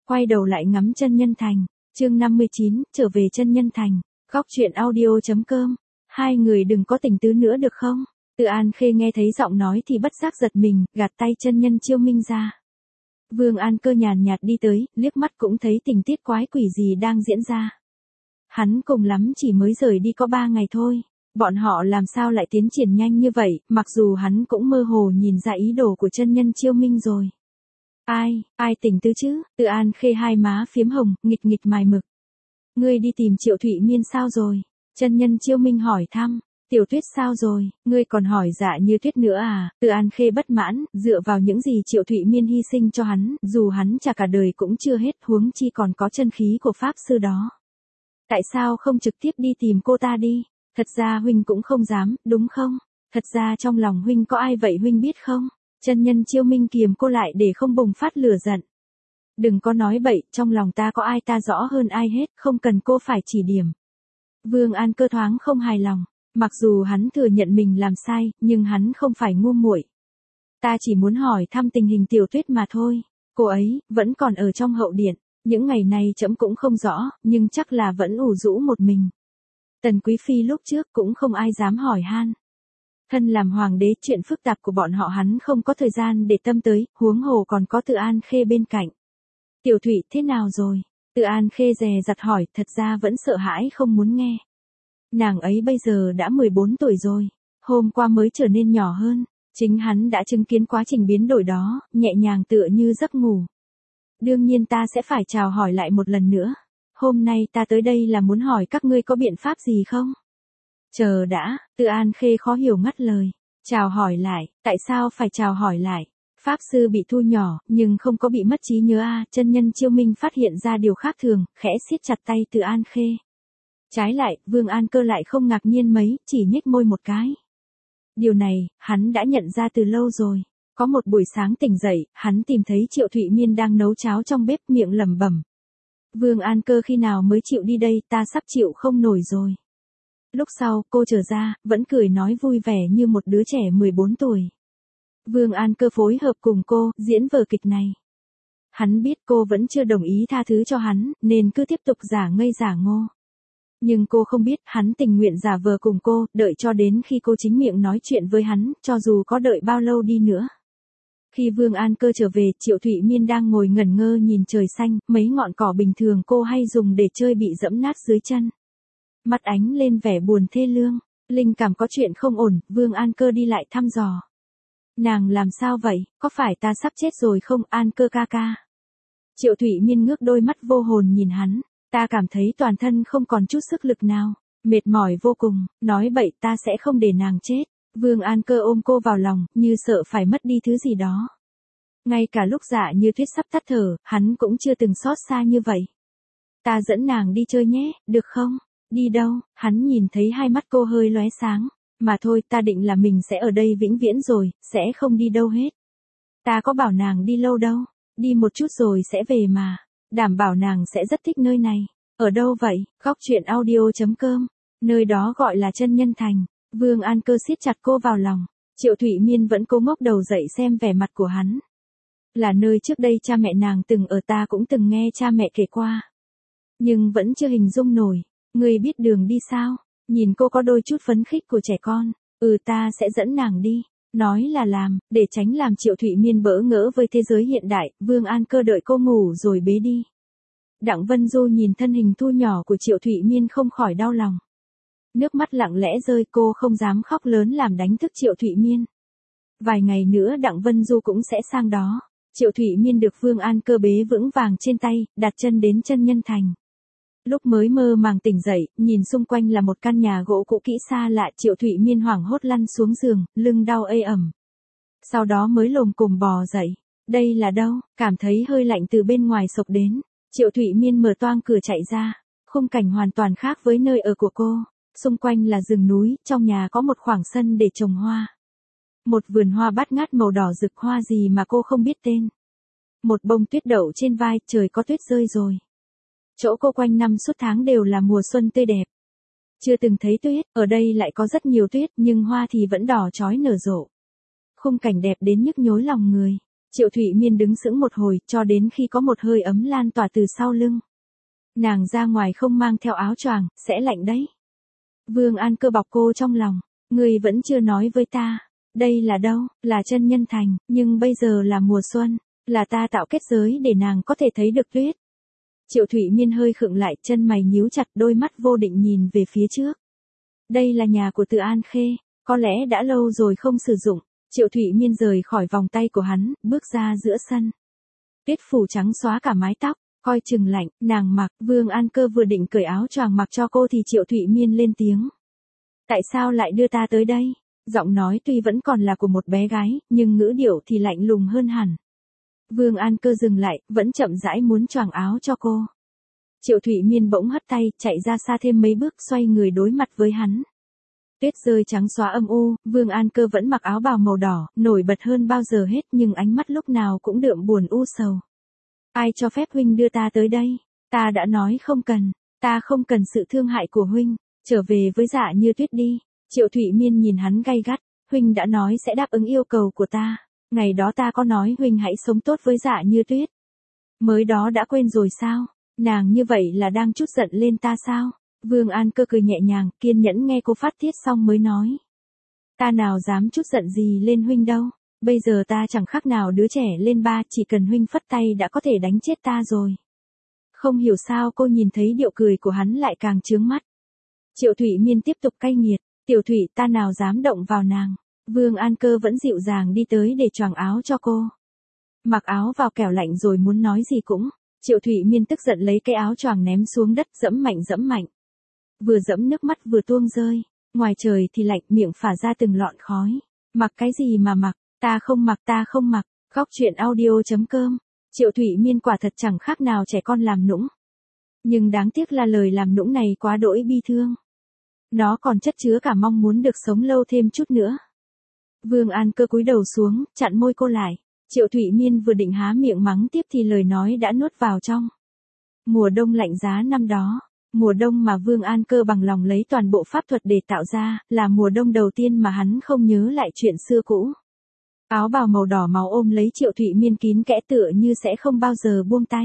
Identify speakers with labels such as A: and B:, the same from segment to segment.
A: quay đầu lại ngắm chân nhân thành. Chương 59, trở về chân nhân thành. Góc truyện audio.com. Hai người đừng có tình tứ nữa được không? Từ An Khê nghe thấy giọng nói thì bất giác giật mình, gạt tay chân nhân Chiêu Minh ra. Vương An Cơ nhàn nhạt đi tới, liếc mắt cũng thấy tình tiết quái quỷ gì đang diễn ra. Hắn cùng lắm chỉ mới rời đi có 3 ngày thôi. Bọn họ làm sao lại tiến triển nhanh như vậy, mặc dù hắn cũng mơ hồ nhìn ra ý đồ của chân nhân Chiêu Minh rồi. Ai tình tứ chứ? Từ An Khê hai má phiếm hồng, nghịch nghịch mài mực. Ngươi đi tìm Triệu Thụy Miên sao rồi? Chân nhân Chiêu Minh hỏi thăm. Tiểu Tuyết sao rồi? Ngươi còn hỏi Dạ Như Tuyết nữa à? Từ An Khê bất mãn, dựa vào những gì Triệu Thụy Miên hy sinh cho hắn, dù hắn trả cả đời cũng chưa hết, huống chi còn có chân khí của pháp sư đó. Tại sao không trực tiếp đi tìm cô ta đi? Thật ra huynh cũng không dám, đúng không? Thật ra trong lòng huynh có ai vậy huynh biết không? Chân nhân Chiêu Minh kiềm cô lại để không bùng phát lửa giận. Đừng có nói bậy, trong lòng ta có ai ta rõ hơn ai hết, không cần cô phải chỉ điểm. Vương An Cơ thoáng không hài lòng, mặc dù hắn thừa nhận mình làm sai, nhưng hắn không phải ngu muội. Ta chỉ muốn hỏi thăm tình hình Tiểu Tuyết mà thôi, cô ấy vẫn còn ở trong hậu điện, những ngày này trẫm cũng không rõ, nhưng chắc là vẫn ủ rũ một mình. Tần Quý Phi lúc trước cũng không ai dám hỏi han. Thân làm hoàng đế, chuyện phức tạp của bọn họ hắn không có thời gian để tâm tới, huống hồ còn có Từ An Khê bên cạnh. Tiểu Thụy thế nào rồi? Từ An Khê dè dặt hỏi, thật ra vẫn sợ hãi không muốn nghe. Nàng ấy bây giờ đã 14 tuổi rồi, hôm qua mới trở nên nhỏ hơn, chính hắn đã chứng kiến quá trình biến đổi đó, nhẹ nhàng tựa như giấc ngủ. Đương nhiên ta sẽ phải chào hỏi lại một lần nữa. Hôm nay ta tới đây là muốn hỏi các ngươi có biện pháp gì không? Chờ đã, Từ An Khê khó hiểu ngắt lời. Chào hỏi lại, tại sao phải chào hỏi lại? Pháp sư bị thu nhỏ, nhưng không có bị mất trí nhớ à? Chân nhân Chiêu Minh phát hiện ra điều khác thường, khẽ siết chặt tay Từ An Khê. Trái lại, Vương An Cơ lại không ngạc nhiên mấy, chỉ nhếch môi một cái. Điều này, hắn đã nhận ra từ lâu rồi. Có một buổi sáng tỉnh dậy, hắn tìm thấy Triệu Thụy Miên đang nấu cháo trong bếp, miệng lẩm bẩm. Vương An Cơ khi nào mới chịu đi đây, ta sắp chịu không nổi rồi. Lúc sau, cô trở ra, vẫn cười nói vui vẻ như một đứa trẻ 14 tuổi. Vương An Cơ phối hợp cùng cô, diễn vở kịch này. Hắn biết cô vẫn chưa đồng ý tha thứ cho hắn, nên cứ tiếp tục giả ngây giả ngô. Nhưng cô không biết, hắn tình nguyện giả vờ cùng cô, đợi cho đến khi cô chính miệng nói chuyện với hắn, cho dù có đợi bao lâu đi nữa. Khi Vương An Cơ trở về, Triệu Thụy Miên đang ngồi ngẩn ngơ nhìn trời xanh, mấy ngọn cỏ bình thường cô hay dùng để chơi bị dẫm nát dưới chân. Mắt ánh lên vẻ buồn thê lương, linh cảm có chuyện không ổn, Vương An Cơ đi lại thăm dò. Nàng làm sao vậy, có phải ta sắp chết rồi không, An Cơ ca ca? Triệu Thụy Miên ngước đôi mắt vô hồn nhìn hắn, ta cảm thấy toàn thân không còn chút sức lực nào, mệt mỏi vô cùng, nói bậy ta sẽ không để nàng chết. Vương An Cơ ôm cô vào lòng, như sợ phải mất đi thứ gì đó. Ngay cả lúc Dạ Như Tuyết sắp tắt thở, hắn cũng chưa từng xót xa như vậy. Ta dẫn nàng đi chơi nhé, được không? Đi đâu? Hắn nhìn thấy hai mắt cô hơi lóe sáng. Mà thôi, ta định là mình sẽ ở đây vĩnh viễn rồi, sẽ không đi đâu hết. Ta có bảo nàng đi lâu đâu, đi một chút rồi sẽ về mà. Đảm bảo nàng sẽ rất thích nơi này. Ở đâu vậy? Góc truyện audio.com. Nơi đó gọi là chân nhân thành. Vương An Cơ siết chặt cô vào lòng. Triệu Thụy Miên vẫn cố ngóc đầu dậy xem vẻ mặt của hắn. Là nơi trước đây cha mẹ nàng từng ở, ta cũng từng nghe cha mẹ kể qua. Nhưng vẫn chưa hình dung nổi. Ngươi biết đường đi sao? Nhìn cô có đôi chút phấn khích của trẻ con. Ta sẽ dẫn nàng đi. Nói là làm, để tránh làm Triệu Thụy Miên bỡ ngỡ với thế giới hiện đại, Vương An Cơ đợi cô ngủ rồi bế đi. Đặng Vân Du nhìn thân hình thu nhỏ của Triệu Thụy Miên không khỏi đau lòng. Nước mắt lặng lẽ rơi, cô không dám khóc lớn làm đánh thức Triệu Thụy Miên. Vài ngày nữa Đặng Vân Du cũng sẽ sang đó. Triệu Thụy Miên được Vương An Cơ bế vững vàng trên tay, đặt chân đến chân nhân thành. Lúc mới mơ màng tỉnh dậy, nhìn xung quanh là một căn nhà gỗ cũ kỹ xa lạ, Triệu Thụy Miên hoảng hốt lăn xuống giường, lưng đau ê ẩm. Sau đó mới lồm cồm bò dậy. Đây là đâu? Cảm thấy hơi lạnh từ bên ngoài xộc đến. Triệu Thụy Miên mở toang cửa chạy ra. Khung cảnh hoàn toàn khác với nơi ở của cô. Xung quanh là rừng núi, trong nhà có một khoảng sân để trồng hoa. Một vườn hoa bát ngát màu đỏ rực, hoa gì mà cô không biết tên. Một bông tuyết đậu trên vai, trời có tuyết rơi rồi. Chỗ cô quanh năm suốt tháng đều là mùa xuân tươi đẹp. Chưa từng thấy tuyết, ở đây lại có rất nhiều tuyết, nhưng hoa thì vẫn đỏ chói nở rộ. Khung cảnh đẹp đến nhức nhối lòng người. Triệu Thụy Miên đứng sững một hồi, cho đến khi có một hơi ấm lan tỏa từ sau lưng. Nàng ra ngoài không mang theo áo choàng, sẽ lạnh đấy. Vương An Cơ bọc cô trong lòng. Ngươi vẫn chưa nói với ta. Đây là đâu? Là Chân Nhân Thành, nhưng bây giờ là mùa xuân. Là ta tạo kết giới để nàng có thể thấy được tuyết. Triệu Thụy Miên hơi khựng lại, chân mày nhíu chặt, đôi mắt vô định nhìn về phía trước. Đây là nhà của Từ An Khê, có lẽ đã lâu rồi không sử dụng. Triệu Thụy Miên rời khỏi vòng tay của hắn, bước ra giữa sân. Tuyết phủ trắng xóa cả mái tóc, coi chừng lạnh, nàng mặc. Vương An Cơ vừa định cởi áo choàng mặc cho cô thì Triệu Thụy Miên lên tiếng. Tại sao lại đưa ta tới đây? Giọng nói tuy vẫn còn là của một bé gái, nhưng ngữ điệu thì lạnh lùng hơn hẳn. Vương An Cơ dừng lại, vẫn chậm rãi muốn choàng áo cho cô. Triệu Thụy Miên bỗng hất tay, chạy ra xa thêm mấy bước, xoay người đối mặt với hắn. Tuyết rơi trắng xóa âm u, Vương An Cơ vẫn mặc áo bào màu đỏ, nổi bật hơn bao giờ hết, nhưng ánh mắt lúc nào cũng đượm buồn u sầu. Ai cho phép huynh đưa ta tới đây? Ta đã nói không cần, ta không cần sự thương hại của huynh, trở về với Dạ Như Tuyết đi. Triệu Thụy Miên nhìn hắn gay gắt, huynh đã nói sẽ đáp ứng yêu cầu của ta. Ngày đó ta có nói huynh hãy sống tốt với Dạ Như Tuyết. Mới đó đã quên rồi sao? Nàng như vậy là đang trút giận lên ta sao? Vương An Cơ cười nhẹ nhàng, kiên nhẫn nghe cô phát tiết xong mới nói. Ta nào dám trút giận gì lên huynh đâu. Bây giờ ta chẳng khác nào đứa trẻ lên ba, chỉ cần huynh phất tay đã có thể đánh chết ta rồi. Không hiểu sao cô nhìn thấy điệu cười của hắn lại càng chướng mắt. Triệu Thụy Miên tiếp tục cay nghiệt. Tiểu Thụy, ta nào dám động vào nàng. Vương An Cơ vẫn dịu dàng đi tới để choàng áo cho cô. Mặc áo vào kẻo lạnh rồi muốn nói gì cũng. Triệu Thụy Miên tức giận lấy cái áo choàng ném xuống đất, dẫm mạnh dẫm mạnh. Vừa dẫm nước mắt vừa tuôn rơi. Ngoài trời thì lạnh, miệng phả ra từng lọn khói. Mặc cái gì mà mặc, ta không mặc, ta không mặc. Góc truyện audio.com. Triệu Thụy Miên quả thật chẳng khác nào trẻ con làm nũng. Nhưng đáng tiếc là lời làm nũng này quá đỗi bi thương. Nó còn chất chứa cả mong muốn được sống lâu thêm chút nữa. Vương An Cơ cúi đầu xuống, chặn môi cô lại. Triệu Thụy Miên vừa định há miệng mắng tiếp thì lời nói đã nuốt vào trong. Mùa đông lạnh giá năm đó, mùa đông mà Vương An Cơ bằng lòng lấy toàn bộ pháp thuật để tạo ra, là mùa đông đầu tiên mà hắn không nhớ lại chuyện xưa cũ. Áo bào màu đỏ máu ôm lấy Triệu Thụy Miên kín kẽ tựa như sẽ không bao giờ buông tay.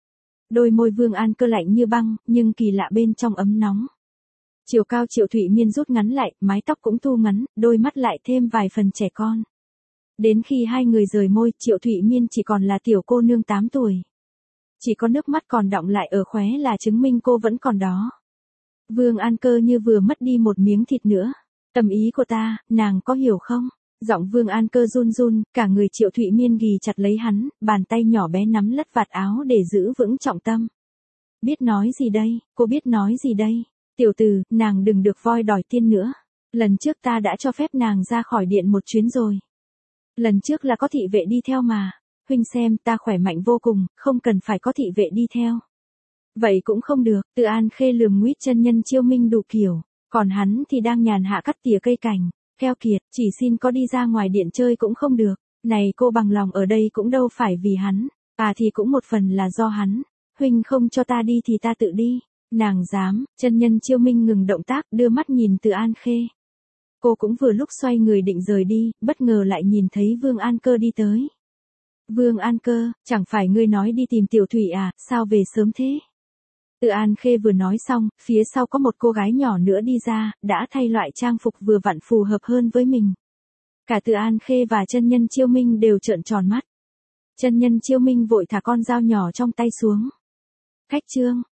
A: Đôi môi Vương An Cơ lạnh như băng, nhưng kỳ lạ bên trong ấm nóng. Chiều cao Triệu Thụy Miên rút ngắn lại, mái tóc cũng thu ngắn, đôi mắt lại thêm vài phần trẻ con. Đến khi hai người rời môi, Triệu Thụy Miên chỉ còn là tiểu cô nương 8 tuổi. Chỉ có nước mắt còn đọng lại ở khóe là chứng minh cô vẫn còn đó. Vương An Cơ như vừa mất đi một miếng thịt nữa. Tâm ý của ta, nàng có hiểu không? Giọng Vương An Cơ run run, cả người Triệu Thụy Miên ghì chặt lấy hắn, bàn tay nhỏ bé nắm lất vạt áo để giữ vững trọng tâm. Biết nói gì đây, cô biết nói gì đây? Tiểu tử, nàng đừng được voi đòi tiên nữa. Lần trước ta đã cho phép nàng ra khỏi điện một chuyến rồi. Lần trước là có thị vệ đi theo mà. Huynh xem, ta khỏe mạnh vô cùng, không cần phải có thị vệ đi theo. Vậy cũng không được, Từ An Khê lườm nguýt chân nhân Chiêu Minh đủ kiểu. Còn hắn thì đang nhàn hạ cắt tỉa cây cảnh. Keo kiệt, chỉ xin có đi ra ngoài điện chơi cũng không được. Này cô bằng lòng ở đây cũng đâu phải vì hắn. À thì cũng một phần là do hắn. Huynh không cho ta đi thì ta tự đi. Nàng dám, chân nhân Chiêu Minh ngừng động tác, đưa mắt nhìn Từ An Khê. Cô cũng vừa lúc xoay người định rời đi, bất ngờ lại nhìn thấy Vương An Cơ đi tới. Vương An Cơ, chẳng phải ngươi nói đi tìm Tiểu Thụy à, sao về sớm thế? Từ An Khê vừa nói xong, phía sau có một cô gái nhỏ nữa đi ra, đã thay loại trang phục vừa vặn phù hợp hơn với mình. Cả Từ An Khê và chân nhân Chiêu Minh đều trợn tròn mắt. Chân nhân Chiêu Minh vội thả con dao nhỏ trong tay xuống. Khách trương,